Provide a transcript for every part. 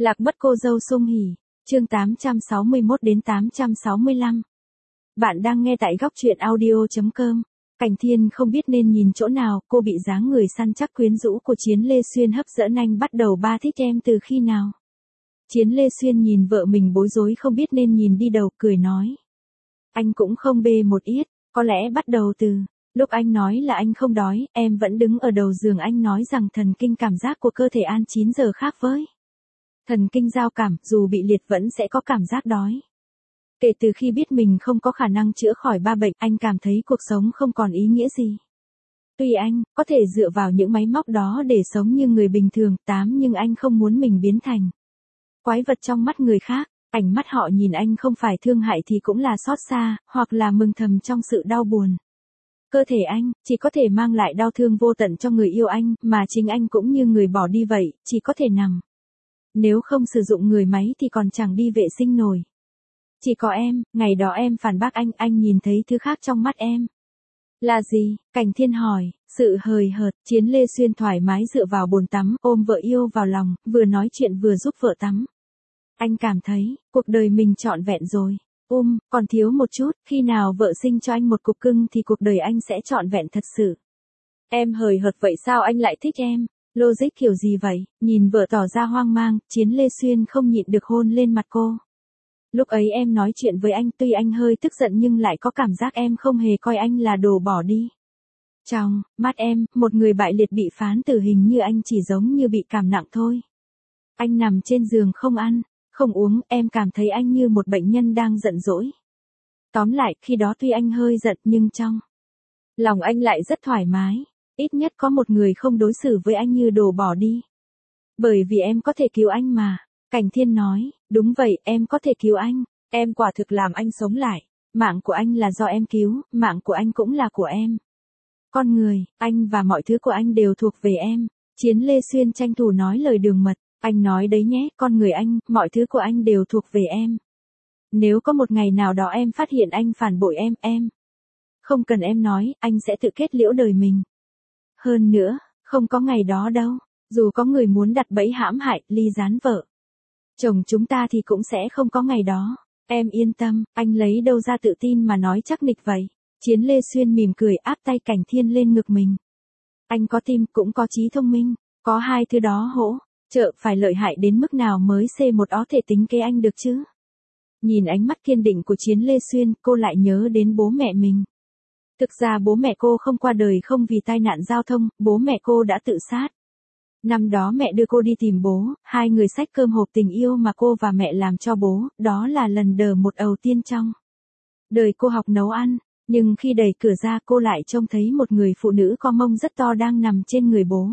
Lạc mất cô dâu Sung Hỉ, chương 861 đến 865. Bạn đang nghe tại góc truyện audio.com. Cảnh Thiên không biết nên nhìn chỗ nào, cô bị dáng người săn chắc quyến rũ của Chiến Lê Xuyên hấp dẫn anh bắt đầu ba thích em từ khi nào. Chiến Lê Xuyên nhìn vợ mình bối rối không biết nên nhìn đi đầu, cười nói. Anh cũng không bê một ít, có lẽ bắt đầu từ lúc anh nói là anh không đói, em vẫn đứng ở đầu giường anh nói rằng thần kinh cảm giác của cơ thể ăn 9 giờ khác với thần kinh giao cảm, dù bị liệt vẫn sẽ có cảm giác đói. Kể từ khi biết mình không có khả năng chữa khỏi ba bệnh, anh cảm thấy cuộc sống không còn ý nghĩa gì. Tuy anh có thể dựa vào những máy móc đó để sống như người bình thường, nhưng anh không muốn mình biến thành quái vật trong mắt người khác. Ánh mắt họ nhìn anh không phải thương hại thì cũng là xót xa, hoặc là mừng thầm trong sự đau buồn. Cơ thể anh chỉ có thể mang lại đau thương vô tận cho người yêu anh, mà chính anh cũng như người bỏ đi vậy, chỉ có thể nằm. Nếu không sử dụng người máy thì còn chẳng đi vệ sinh nổi. Chỉ có em, ngày đó em phản bác anh nhìn thấy thứ khác trong mắt em. Là gì? Cảnh Thiên hỏi. Sự hời hợt. Chiến Lê Xuyên thoải mái dựa vào bồn tắm, ôm vợ yêu vào lòng, vừa nói chuyện vừa giúp vợ tắm. Anh cảm thấy, cuộc đời mình trọn vẹn rồi. Còn thiếu một chút, khi nào vợ sinh cho anh một cục cưng thì cuộc đời anh sẽ trọn vẹn thật sự. Em hời hợt vậy sao anh lại thích em? Logic kiểu gì vậy? Nhìn vợ tỏ ra hoang mang, Chiến Lê Xuyên không nhịn được hôn lên mặt cô. Lúc ấy em nói chuyện với anh, tuy anh hơi tức giận nhưng lại có cảm giác em không hề coi anh là đồ bỏ đi. Trong mắt em, một người bại liệt bị phán tử hình như anh chỉ giống như bị cảm nặng thôi. Anh nằm trên giường không ăn, không uống, em cảm thấy anh như một bệnh nhân đang giận dỗi. Tóm lại, khi đó tuy anh hơi giận nhưng trong lòng anh lại rất thoải mái. Ít nhất có một người không đối xử với anh như đồ bỏ đi. Bởi vì em có thể cứu anh mà. Cảnh Thiên nói, đúng vậy, em có thể cứu anh. Em quả thực làm anh sống lại. Mạng của anh là do em cứu, mạng của anh cũng là của em. Con người, anh và mọi thứ của anh đều thuộc về em. Chiến Lê Xuyên tranh thủ nói lời đường mật. Anh nói đấy nhé, con người anh, mọi thứ của anh đều thuộc về em. Nếu có một ngày nào đó em phát hiện anh phản bội em. Không cần em nói, anh sẽ tự kết liễu đời mình. Hơn nữa, không có ngày đó đâu. Dù có người muốn đặt bẫy hãm hại, ly gián vợ chồng chúng ta thì cũng sẽ không có ngày đó. Em yên tâm, anh lấy đâu ra tự tin mà nói chắc nịch vậy. Chiến Lê Xuyên mỉm cười áp tay Cảnh Thiên lên ngực mình. Anh có tim, cũng có trí thông minh. Có hai thứ đó hỗ trợ, phải lợi hại đến mức nào mới C1 ó thể tính kế anh được chứ. Nhìn ánh mắt kiên định của Chiến Lê Xuyên, cô lại nhớ đến bố mẹ mình. Thực ra bố mẹ cô không qua đời không vì tai nạn giao thông, bố mẹ cô đã tự sát. Năm đó mẹ đưa cô đi tìm bố, hai người xách cơm hộp tình yêu mà cô và mẹ làm cho bố, đó là lần đầu tiên trong đời cô học nấu ăn, nhưng khi đẩy cửa ra cô lại trông thấy một người phụ nữ có mông rất to đang nằm trên người bố.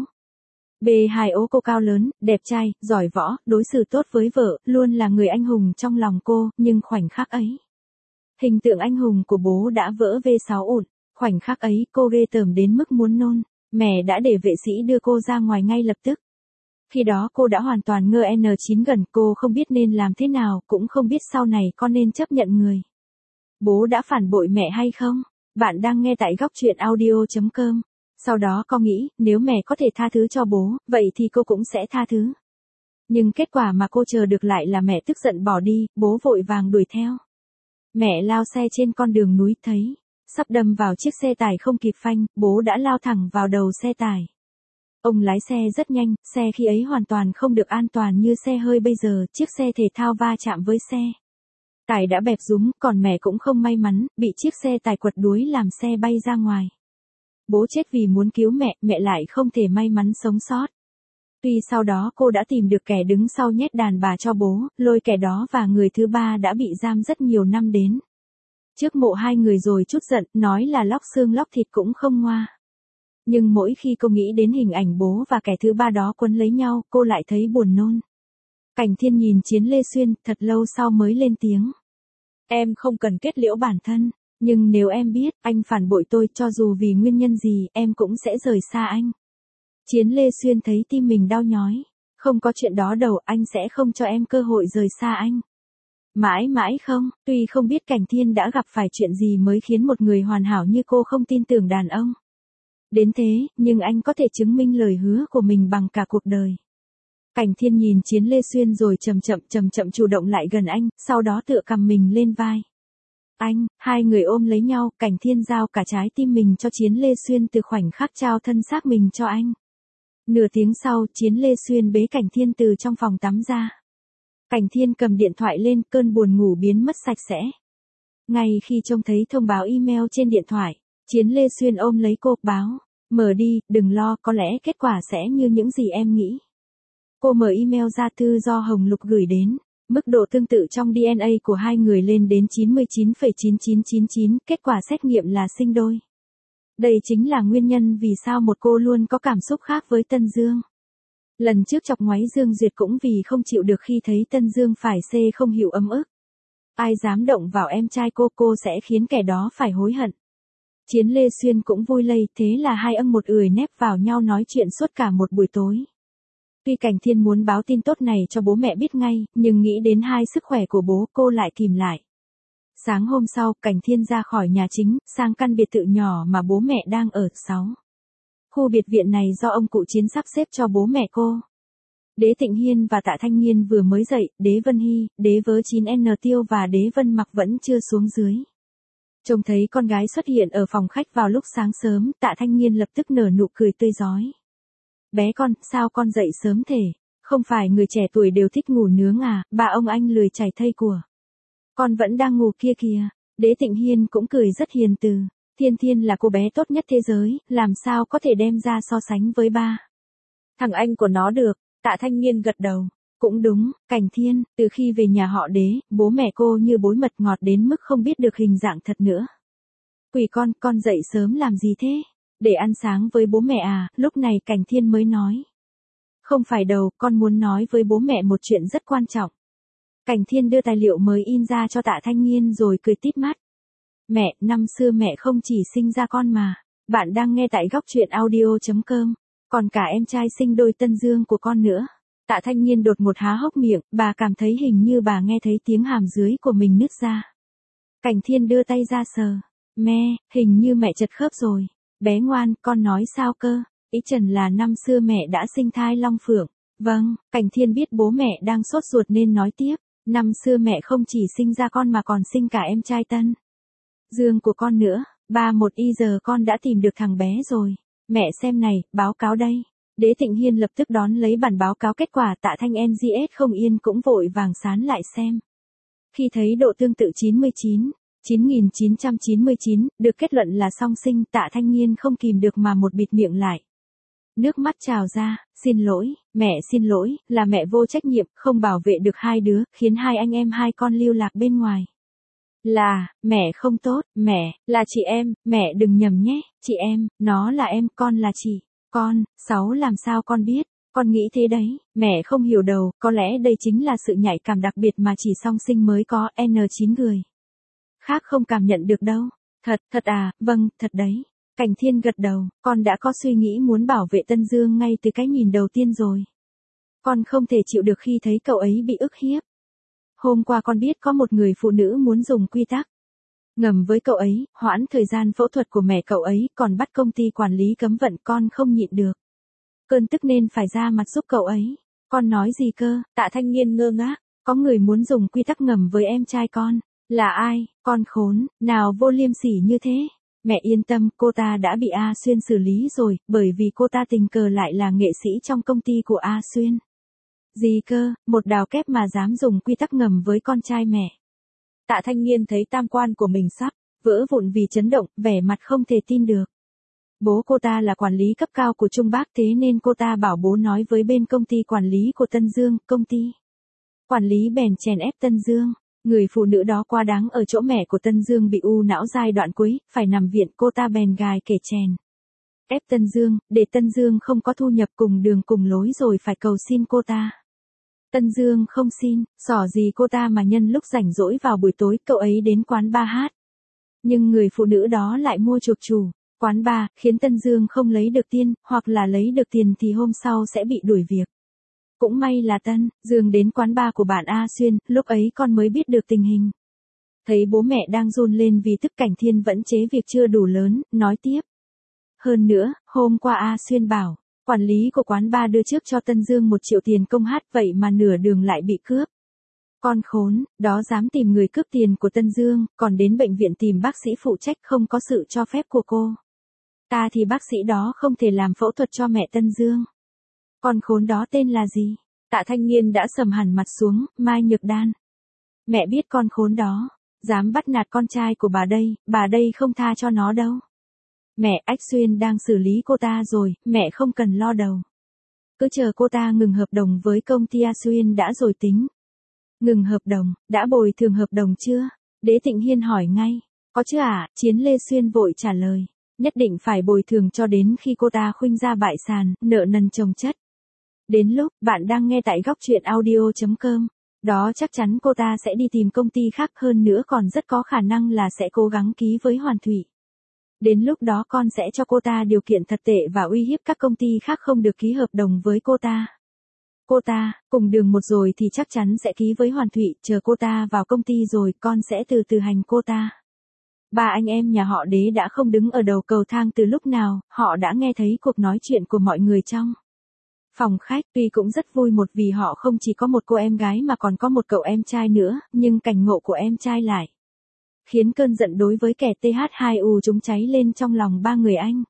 B2O cô cao lớn, đẹp trai, giỏi võ, đối xử tốt với vợ, luôn là người anh hùng trong lòng cô, nhưng khoảnh khắc ấy, hình tượng anh hùng của bố đã vỡ V6 ụn. Khoảnh khắc ấy cô ghê tởm đến mức muốn nôn. Mẹ đã để vệ sĩ đưa cô ra ngoài ngay lập tức. Khi đó cô đã hoàn toàn ngơ N9 gần, cô không biết nên làm thế nào, cũng không biết sau này con nên chấp nhận người bố đã phản bội mẹ hay không. Bạn đang nghe tại góc truyện audio.com. Sau đó cô nghĩ, nếu mẹ có thể tha thứ cho bố, vậy thì cô cũng sẽ tha thứ. Nhưng kết quả mà cô chờ được lại là mẹ tức giận bỏ đi, bố vội vàng đuổi theo. Mẹ lao xe trên con đường núi thấy sắp đâm vào chiếc xe tải không kịp phanh, bố đã lao thẳng vào đầu xe tải. Ông lái xe rất nhanh, xe khi ấy hoàn toàn không được an toàn như xe hơi bây giờ, chiếc xe thể thao va chạm với xe tải đã bẹp rúm, còn mẹ cũng không may mắn, bị chiếc xe tải quật đuối làm xe bay ra ngoài. Bố chết vì muốn cứu mẹ, mẹ lại không thể may mắn sống sót. Tuy sau đó cô đã tìm được kẻ đứng sau nhét đàn bà cho bố, lôi kẻ đó và người thứ ba đã bị giam rất nhiều năm đến trước mộ hai người rồi trút giận, nói là lóc xương lóc thịt cũng không ngoa. Nhưng mỗi khi cô nghĩ đến hình ảnh bố và kẻ thứ ba đó quấn lấy nhau, cô lại thấy buồn nôn. Cảnh Thiên nhìn Chiến Lê Xuyên, thật lâu sau mới lên tiếng. Em không cần kết liễu bản thân, nhưng nếu em biết anh phản bội tôi, cho dù vì nguyên nhân gì, em cũng sẽ rời xa anh. Chiến Lê Xuyên thấy tim mình đau nhói. Không có chuyện đó đâu, anh sẽ không cho em cơ hội rời xa anh. Mãi mãi không, tuy không biết Cảnh Thiên đã gặp phải chuyện gì mới khiến một người hoàn hảo như cô không tin tưởng đàn ông. Đến thế, nhưng anh có thể chứng minh lời hứa của mình bằng cả cuộc đời. Cảnh Thiên nhìn Chiến Lê Xuyên rồi chậm chậm chủ động lại gần anh, sau đó tựa cầm mình lên vai. Anh, hai người ôm lấy nhau, Cảnh Thiên giao cả trái tim mình cho Chiến Lê Xuyên từ khoảnh khắc trao thân xác mình cho anh. Nửa tiếng sau, Chiến Lê Xuyên bế Cảnh Thiên từ trong phòng tắm ra. Cảnh Thiên cầm điện thoại lên, cơn buồn ngủ biến mất sạch sẽ. Ngay khi trông thấy thông báo email trên điện thoại, Chiến Lê Xuyên ôm lấy cô, báo, mở đi, đừng lo, có lẽ kết quả sẽ như những gì em nghĩ. Cô mở email ra, thư do Hồng Lục gửi đến. Mức độ tương tự trong DNA của hai người lên đến 99,9999, kết quả xét nghiệm là sinh đôi. Đây chính là nguyên nhân vì sao một cô luôn có cảm xúc khác với Tân Dương. Lần trước chọc ngoáy Dương Duyệt cũng vì không chịu được khi thấy Tân Dương phải không hiểu ấm ức. Ai dám động vào em trai cô sẽ khiến kẻ đó phải hối hận. Chiến Lê Xuyên cũng vui lây, thế là hai âng một ười nép vào nhau nói chuyện suốt cả một buổi tối. Tuy Cảnh Thiên muốn báo tin tốt này cho bố mẹ biết ngay, nhưng nghĩ đến sức khỏe của bố, cô lại kìm lại. Sáng hôm sau, Cảnh Thiên ra khỏi nhà chính, sang căn biệt thự nhỏ mà bố mẹ đang ở. Khu biệt viện này do ông cụ Chiến sắp xếp cho bố mẹ cô. Đế Thịnh Hiên và Tạ Thanh Nghiên vừa mới dậy, Đế Vân Hy, Đế Vớ 9N Tiêu và Đế Vân Mặc vẫn chưa xuống dưới. Trông thấy con gái xuất hiện ở phòng khách vào lúc sáng sớm, Tạ Thanh Nghiên lập tức nở nụ cười tươi rói. Bé con, sao con dậy sớm thế? Không phải người trẻ tuổi đều thích ngủ nướng à, bà ông anh lười chảy thây của. Con vẫn đang ngủ kia kìa. Đế Thịnh Hiên cũng cười rất hiền từ. Thiên Thiên là cô bé tốt nhất thế giới, làm sao có thể đem ra so sánh với ba. Thằng anh của nó được. Tạ Thanh Nghiên gật đầu. Cũng đúng, Cảnh Thiên, từ khi về nhà họ Đế, bố mẹ cô như bối mật ngọt đến mức không biết được hình dạng thật nữa. Quỷ con dậy sớm làm gì thế? Để ăn sáng với bố mẹ à? Lúc này Cảnh Thiên mới nói. Không phải đâu, con muốn nói với bố mẹ một chuyện rất quan trọng. Cảnh Thiên đưa tài liệu mới in ra cho Tạ Thanh Nghiên rồi cười tít mắt. Mẹ, năm xưa mẹ không chỉ sinh ra con mà. Bạn đang nghe tại góc truyện audio.com. Còn cả em trai sinh đôi Tân Dương của con nữa. Tạ Thanh Nghiên đột ngột há hốc miệng, bà cảm thấy hình như bà nghe thấy tiếng hàm dưới của mình nứt ra. Cảnh Thiên đưa tay ra sờ. Mẹ, hình như mẹ chật khớp rồi. Bé ngoan, con nói sao cơ? Ý Trần là năm xưa mẹ đã sinh thai Long Phượng. Vâng, Cảnh Thiên biết bố mẹ đang sốt ruột nên nói tiếp. Năm xưa mẹ không chỉ sinh ra con mà còn sinh cả em trai Tân Dương của con nữa. 31 giờ con đã tìm được thằng bé rồi. Mẹ xem này, báo cáo đây. Đế Thịnh Hiên lập tức đón lấy bản báo cáo kết quả. Tạ Thanh NGS không yên cũng vội vàng sán lại xem. Khi thấy độ tương tự 99,9999, được kết luận là song sinh, Tạ Thanh Nghiên không kìm được mà một bịt miệng lại. Nước mắt trào ra, xin lỗi, mẹ xin lỗi, là mẹ vô trách nhiệm, không bảo vệ được hai đứa, khiến hai anh em hai con lưu lạc bên ngoài. Mẹ không tốt, mẹ, là chị em, mẹ đừng nhầm nhé, chị em, nó là em, con là chị, con, làm sao con biết, con nghĩ thế đấy, mẹ không hiểu đâu, có lẽ đây chính là sự nhạy cảm đặc biệt mà chỉ song sinh mới có, N9 người khác không cảm nhận được đâu. Thật à, vâng, thật đấy. Cảnh Thiên gật đầu, con đã có suy nghĩ muốn bảo vệ Tân Dương ngay từ cái nhìn đầu tiên rồi. Con không thể chịu được khi thấy cậu ấy bị ức hiếp. Hôm qua con biết có một người phụ nữ muốn dùng quy tắc ngầm với cậu ấy, hoãn thời gian phẫu thuật của mẹ cậu ấy, còn bắt công ty quản lý cấm vận, con không nhịn được. Cơn tức nên phải ra mặt giúp cậu ấy. Con nói gì cơ? Tạ Thanh Nghiên ngơ ngác, có người muốn dùng quy tắc ngầm với em trai con. Là ai? Con khốn, nào vô liêm sỉ như thế. Mẹ yên tâm, cô ta đã bị A Xuyên xử lý rồi, bởi vì cô ta tình cờ lại là nghệ sĩ trong công ty của A Xuyên. Gì cơ, một đào kép mà dám dùng quy tắc ngầm với con trai mẹ. Tạ Thanh Nghiên thấy tam quan của mình sắp vỡ vụn vì chấn động, vẻ mặt không thể tin được. Bố cô ta là quản lý cấp cao của Trung Bắc, thế nên cô ta bảo bố nói với bên công ty quản lý của Tân Dương, công ty quản lý bèn chèn ép Tân Dương. Người phụ nữ đó quá đáng, ở chỗ mẹ của Tân Dương bị u não giai đoạn cuối, phải nằm viện, cô ta bèn gài kể chèn ép Tân Dương, để Tân Dương không có thu nhập, cùng đường cùng lối rồi phải cầu xin cô ta. Tân Dương không xin, xỏ gì cô ta mà nhân lúc rảnh rỗi vào buổi tối, cậu ấy đến quán bar hát. Nhưng người phụ nữ đó lại mua chuộc chủ quán bar, khiến Tân Dương không lấy được tiền, hoặc là lấy được tiền thì hôm sau sẽ bị đuổi việc. Cũng may là Tân Dương đến quán bar của bạn A Xuyên, lúc ấy con mới biết được tình hình. Thấy bố mẹ đang run lên vì tức, Cảnh Thiên vẫn chế việc chưa đủ lớn, nói tiếp. Hơn nữa, hôm qua A Xuyên bảo, Quản lý của quán bar đưa trước cho Tân Dương 1 triệu tiền công hát vậy mà nửa đường lại bị cướp. Con khốn, đó dám tìm người cướp tiền của Tân Dương, còn đến bệnh viện tìm bác sĩ phụ trách không có sự cho phép của cô. Ta thì bác sĩ đó không thể làm phẫu thuật cho mẹ Tân Dương. Con khốn đó tên là gì? Tạ Thanh Nghiên đã sầm hẳn mặt xuống, Mai Nhược Đan. Mẹ biết con khốn đó, dám bắt nạt con trai của bà đây không tha cho nó đâu. Mẹ, Ách Xuyên đang xử lý cô ta rồi, mẹ không cần lo đầu. Cứ chờ cô ta ngừng hợp đồng với công ty A Xuyên đã rồi tính. Ngừng hợp đồng, đã bồi thường hợp đồng chưa? Đế Tịnh Hiên hỏi ngay. Có chứ ạ, Chiến Lê Xuyên vội trả lời. Nhất định phải bồi thường cho đến khi cô ta khuynh ra bại sản, nợ nần chồng chất. Đến lúc, bạn đang nghe tại góc truyện audio.com. Đó chắc chắn cô ta sẽ đi tìm công ty khác, hơn nữa còn rất có khả năng là sẽ cố gắng ký với Hoàn Thủy. Đến lúc đó con sẽ cho cô ta điều kiện thật tệ và uy hiếp các công ty khác không được ký hợp đồng với cô ta. Cô ta, cùng đường một rồi thì chắc chắn sẽ ký với Hoàn Thủy, chờ cô ta vào công ty rồi con sẽ từ từ hành cô ta. Ba anh em nhà họ Đế đã không đứng ở đầu cầu thang từ lúc nào, họ đã nghe thấy cuộc nói chuyện của mọi người trong phòng khách. Tuy cũng rất vui một vì họ không chỉ có một cô em gái mà còn có một cậu em trai nữa, nhưng cảnh ngộ của em trai lại khiến cơn giận đối với kẻ TH2U chúng cháy lên trong lòng ba người anh.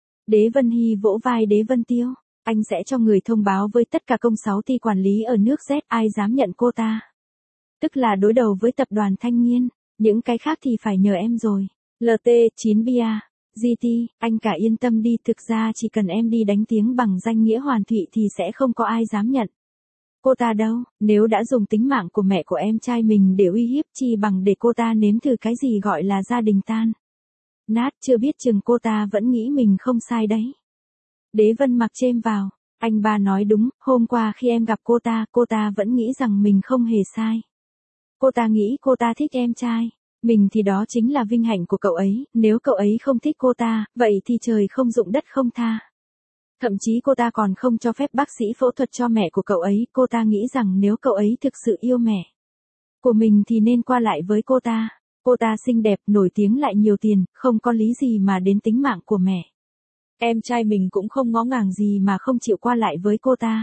Đế Vân Hy vỗ vai Đế Vân Tiêu. Anh sẽ cho người thông báo với tất cả công 6 ty quản lý ở nước Z ai dám nhận cô ta. Tức là đối đầu với tập đoàn Thanh Nghiên, những cái khác thì phải nhờ em rồi. LT, 9 Bia, GT, anh cả yên tâm đi, thực ra chỉ cần em đi đánh tiếng bằng danh nghĩa Hoàn Thủy thì sẽ không có ai dám nhận cô ta đâu, nếu đã dùng tính mạng của mẹ của em trai mình để uy hiếp chi bằng để cô ta nếm thử cái gì gọi là gia đình tan nát, chưa biết chừng cô ta vẫn nghĩ mình không sai đấy. Đế Vân mặc chêm vào, anh ba nói đúng, hôm qua khi em gặp cô ta vẫn nghĩ rằng mình không hề sai. Cô ta nghĩ cô ta thích em trai mình thì đó chính là vinh hạnh của cậu ấy, nếu cậu ấy không thích cô ta, vậy thì trời không dụng đất không tha. Thậm chí cô ta còn không cho phép bác sĩ phẫu thuật cho mẹ của cậu ấy, cô ta nghĩ rằng nếu cậu ấy thực sự yêu mẹ của mình thì nên qua lại với cô ta. Cô ta xinh đẹp, nổi tiếng lại nhiều tiền, không có lý gì mà đến tính mạng của mẹ. Em trai mình cũng không ngó ngàng gì mà không chịu qua lại với cô ta.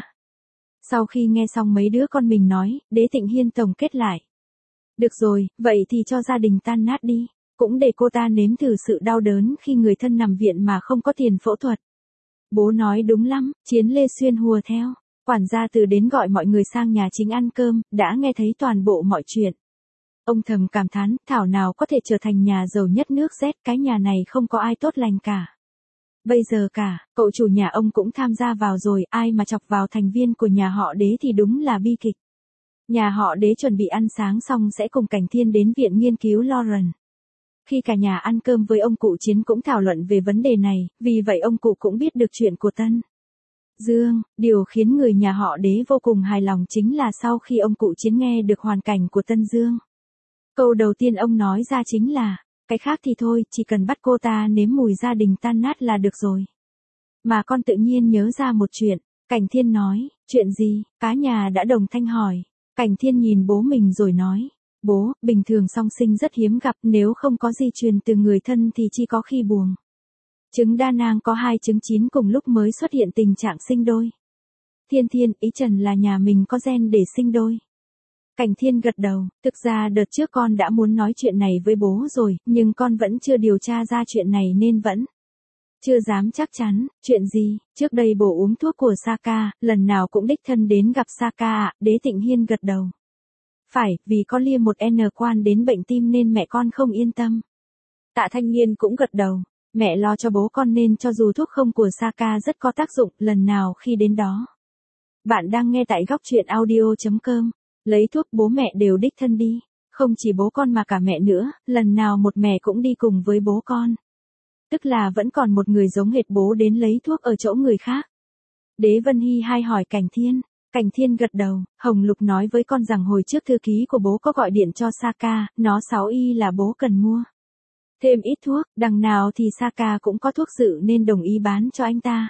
Sau khi nghe xong mấy đứa con mình nói, Đế Tịnh Hiên tổng kết lại. Được rồi, vậy thì cho gia đình tan nát đi, cũng để cô ta nếm thử sự đau đớn khi người thân nằm viện mà không có tiền phẫu thuật. Bố nói đúng lắm, Chiến Lê Xuyên hùa theo. Quản gia từ đến gọi mọi người sang nhà chính ăn cơm, đã nghe thấy toàn bộ mọi chuyện. Ông thầm cảm thán, thảo nào có thể trở thành nhà giàu nhất nước Z, cái nhà này không có ai tốt lành cả. Bây giờ cả, cậu chủ nhà ông cũng tham gia vào rồi, ai mà chọc vào thành viên của nhà họ Đế thì đúng là bi kịch. Nhà họ Đế chuẩn bị ăn sáng xong sẽ cùng Cảnh Thiên đến viện nghiên cứu Lauren. Khi cả nhà ăn cơm với ông cụ Chiến cũng thảo luận về vấn đề này, vì vậy ông cụ cũng biết được chuyện của Tân Dương. Điều khiến người nhà họ Đế vô cùng hài lòng chính là sau khi ông cụ Chiến nghe được hoàn cảnh của Tân Dương. Câu đầu tiên ông nói ra chính là, cái khác thì thôi, chỉ cần bắt cô ta nếm mùi gia đình tan nát là được rồi. Mà con tự nhiên nhớ ra một chuyện, Cảnh Thiên nói, chuyện gì, cả nhà đã đồng thanh hỏi. Cảnh Thiên nhìn bố mình rồi nói, bố, bình thường song sinh rất hiếm gặp, nếu không có di truyền từ người thân thì chỉ có khi buồng trứng đa nang có 2 trứng chín cùng lúc mới xuất hiện tình trạng sinh đôi. Thiên Thiên, ý Trần là nhà mình có gen để sinh đôi. Cảnh Thiên gật đầu, thực ra đợt trước con đã muốn nói chuyện này với bố rồi, nhưng con vẫn chưa điều tra ra chuyện này nên vẫn chưa dám chắc chắn. Chuyện gì? Trước đây bố uống thuốc của Saka, lần nào cũng đích thân đến gặp Saka ạ. Đế Tịnh Hiên gật đầu. Phải, vì có lia một N quan đến bệnh tim nên mẹ con không yên tâm. Tạ Thanh Nghiên cũng gật đầu. Mẹ lo cho bố con nên cho dù thuốc không của Saka rất có tác dụng, lần nào khi đến đó. Bạn đang nghe tại góc truyện audio.com. Lấy thuốc bố mẹ đều đích thân đi. Không chỉ bố con mà cả mẹ nữa, lần nào một mẹ cũng đi cùng với bố con. Tức là vẫn còn một người giống hệt bố đến lấy thuốc ở chỗ người khác. Đế Vân Hy hay hỏi Cảnh Thiên. Cảnh Thiên gật đầu, Hồng Lục nói với con rằng hồi trước thư ký của bố có gọi điện cho Saka, nó 6Y là bố cần mua thêm ít thuốc, đằng nào thì Saka cũng có thuốc dự nên đồng ý bán cho anh ta.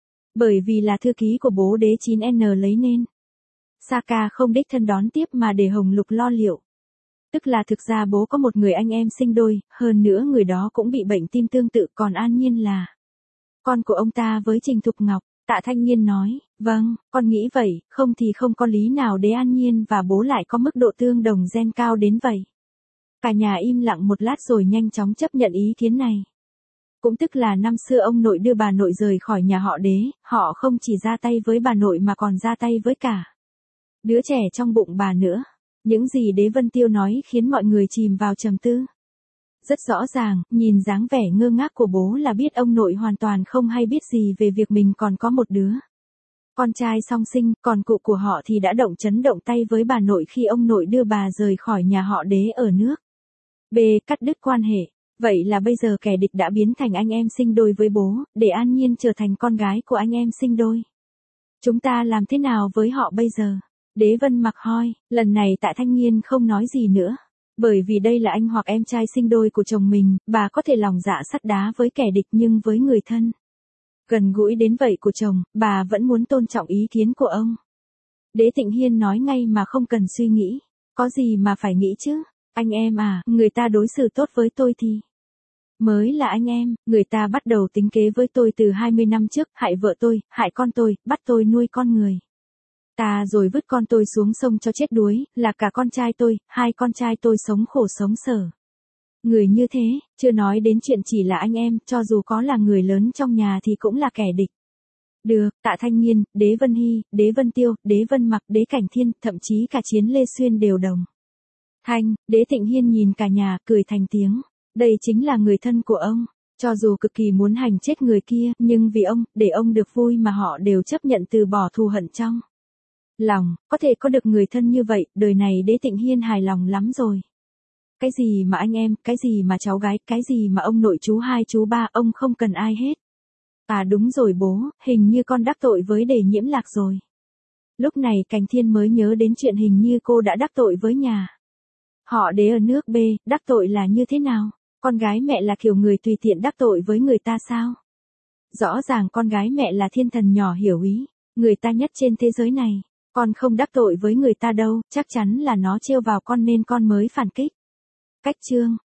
Bởi vì là thư ký của bố Đế 9N lấy nên Saka không đích thân đón tiếp mà để Hồng Lục lo liệu. Tức là thực ra bố có một người anh em sinh đôi, hơn nữa người đó cũng bị bệnh tim tương tự, còn An Nhiên là con của ông ta với Trình Thục Ngọc. Tạ Thanh Nhiên nói, vâng, con nghĩ vậy, không thì không có lý nào Đế An Nhiên và bố lại có mức độ tương đồng gen cao đến vậy. Cả nhà im lặng một lát rồi nhanh chóng chấp nhận ý kiến này. Cũng tức là năm xưa ông nội đưa bà nội rời khỏi nhà họ Đế, họ không chỉ ra tay với bà nội mà còn ra tay với cả đứa trẻ trong bụng bà nữa. Những gì Đế Vân Tiêu nói khiến mọi người chìm vào trầm tư. Rất rõ ràng, nhìn dáng vẻ ngơ ngác của bố là biết ông nội hoàn toàn không hay biết gì về việc mình còn có một đứa con trai song sinh, còn cụ của họ thì đã chấn động tay với bà nội khi ông nội đưa bà rời khỏi nhà họ Đế ở nước B. Cắt đứt quan hệ. Vậy là bây giờ kẻ địch đã biến thành anh em sinh đôi với bố, để An Nhiên trở thành con gái của anh em sinh đôi. Chúng ta làm thế nào với họ bây giờ? Đế Vân Mặc hỏi, lần này Tạ Thanh Nhiên không nói gì nữa. Bởi vì đây là anh hoặc em trai sinh đôi của chồng mình, bà có thể lòng dạ sắt đá với kẻ địch nhưng với người thân gần gũi đến vậy của chồng, bà vẫn muốn tôn trọng ý kiến của ông. Đế Tịnh Hiên nói ngay mà không cần suy nghĩ. Có gì mà phải nghĩ chứ? Anh em à, người ta đối xử tốt với tôi thì mới là anh em, người ta bắt đầu tính kế với tôi từ 20 năm trước, hại vợ tôi, hại con tôi, bắt tôi nuôi con người ta rồi vứt con tôi xuống sông cho chết đuối, là cả con trai tôi, hai con trai tôi sống khổ sống sở. Người như thế, chưa nói đến chuyện chỉ là anh em, cho dù có là người lớn trong nhà thì cũng là kẻ địch. Được, Tạ Thanh Nhiên, Đế Vân Hy, Đế Vân Tiêu, Đế Vân Mặc, Đế Cảnh Thiên, thậm chí cả Chiến Lê Xuyên đều đồng thanh. Đế Tịnh Hiên nhìn cả nhà, cười thành tiếng. Đây chính là người thân của ông. Cho dù cực kỳ muốn hành chết người kia, nhưng vì ông, để ông được vui mà họ đều chấp nhận từ bỏ thù hận trong lòng. Có thể có được người thân như vậy, đời này Đế Tịnh Hiên hài lòng lắm rồi. Cái gì mà anh em, cái gì mà cháu gái, cái gì mà ông nội chú hai chú ba, ông không cần ai hết. À đúng rồi bố, hình như con đắc tội với Đề Nhiễm Lạc rồi. Lúc này Cảnh Thiên mới nhớ đến chuyện hình như cô đã đắc tội với nhà họ Đế ở nước B, đắc tội là như thế nào? Con gái mẹ là kiểu người tùy tiện đắc tội với người ta sao? Rõ ràng con gái mẹ là thiên thần nhỏ hiểu ý, người ta nhất trên thế giới này. Con không đắc tội với người ta đâu, chắc chắn là nó trêu vào con nên con mới phản kích. Cách chương